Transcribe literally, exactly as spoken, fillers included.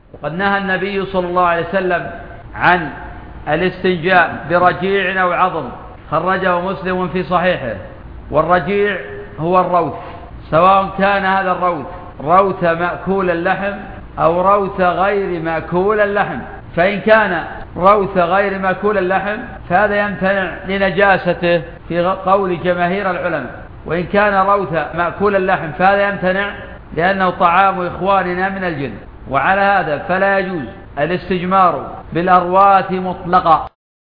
وقد نهى النبي صلى الله عليه وسلم عن الاستنجاء برجيع أو عظم، خرجه مسلم في صحيحه. والرجيع هو الروث، سواء كان هذا الروث روث مأكول اللحم أو روث غير مأكول اللحم. فإن كان روث غير مأكول اللحم فهذا يمتنع لنجاسته في قول جماهير العلماء، وإن كان روث مأكول اللحم فهذا يمتنع لأنه طعام إخواننا من الجن. وعلى هذا فلا يجوز الاستجمار بالأرواث مطلقا.